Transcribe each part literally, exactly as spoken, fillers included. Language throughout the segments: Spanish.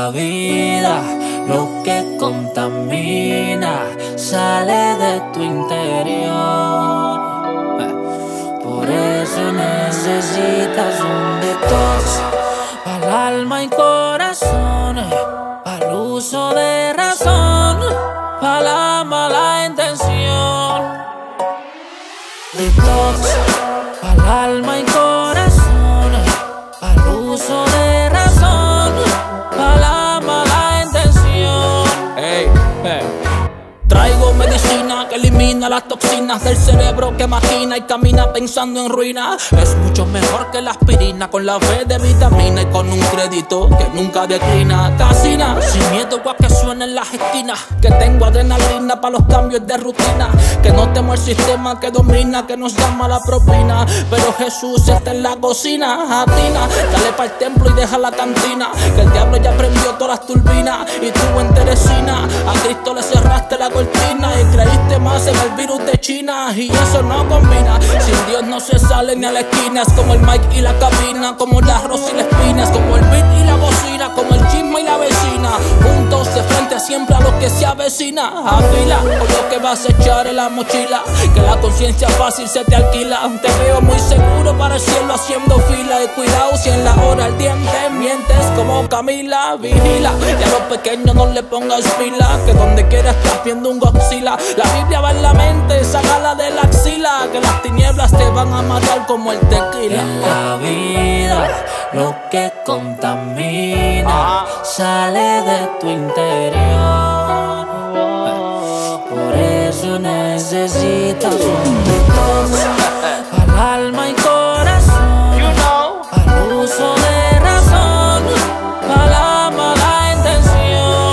la vida, lo que contamina sale de tu interior. Por eso necesitas un detox para el alma y corazón, para el uso de razón, para la mala intención. Detox para el alma y corazón, para el uso de razón, para la mala intención. Hey, hey. Traigo medicina que elimina las toxinas del cerebro que maquina y camina pensando en ruina. Es mucho mejor que la aspirina, con la B de vitamina y con un crédito que nunca declina. Casina, sin miedo a que suenen las esquinas, que tengo adrenalina para los cambios de rutina, que no temo el sistema que domina, que nos llama la propina. Pero Jesús está en la cocina, atina, dale para el templo y deja la cantina, que el diablo ya prendió todas las turbinas y tú en Teresina a Cristo le cerraste la cortina y creíste más en el virus de China, y eso no combina. Sin Dios no se sale ni a la esquina. Es como el mic y la cabina, como el arroz y la espina, es como el beat y la bocina, como el chisme y la vecina, juntos de frente siempre a lo que se avecina. Afila con lo que vas a echar en la mochila, que la conciencia fácil se te alquila. Te veo muy seguro para el cielo haciendo fila, y cuidado si en la hora el diente mientes como Camila. Vigila y a los pequeños no le pongas pila, que donde quiera estás viendo un Godzilla. La Biblia va en la mente, sácala de la axila, que las tinieblas te van a matar como el tequila. En la vida, lo que contamina sale de tu interior. Por eso necesitas un detox para el alma y corazón, para el uso de razón, para la mala intención.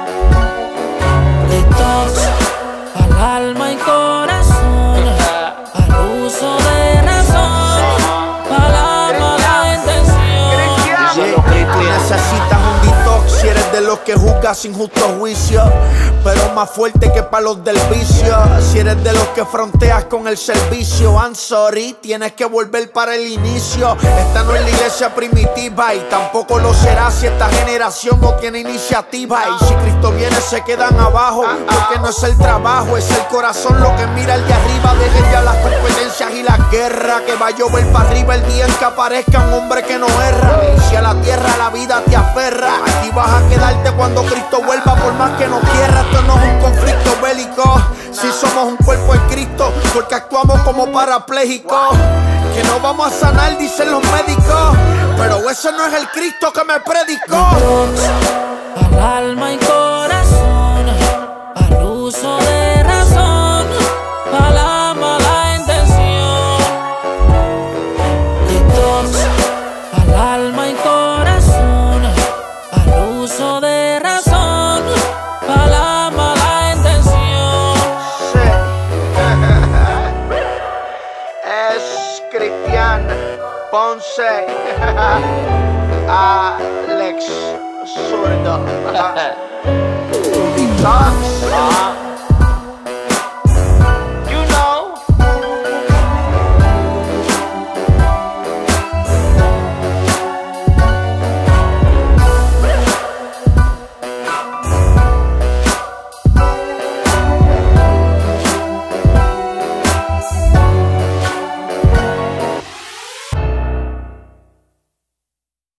Detox para el alma y corazón, para el uso de razón, para la mala intención. Tú necesitas un detox si eres de los que juzgas sin justo juicio, pero más fuerte que para los del vicio. Si eres de los que fronteas con el servicio, I'm sorry, tienes que volver para el inicio. Esta no es la iglesia primitiva y tampoco lo será si esta generación no tiene iniciativa. Y si Cristo viene se quedan abajo, porque no es el trabajo, es el corazón lo que mira el de arriba. Dejen ya las competencias y la guerra, que va a llover para arriba el día en que aparezca un hombre que no erra. Y si a la tierra la vida te aferra, aquí vas a quedarte cuando Cristo vuelva, por más que no quieras. Esto no es un conflicto bélico, si somos un cuerpo en Cristo, porque actuamos como parapléjicos. Que no vamos a sanar, dicen los médicos, pero ese no es el Cristo que me predicó. Para el alma y corazón, para el uso de razón, para la mala intención. Detox para el alma y corazón, para el uso de razón, para la mala intención. Sí. Es Cristian Ponce, Alex Zurdo.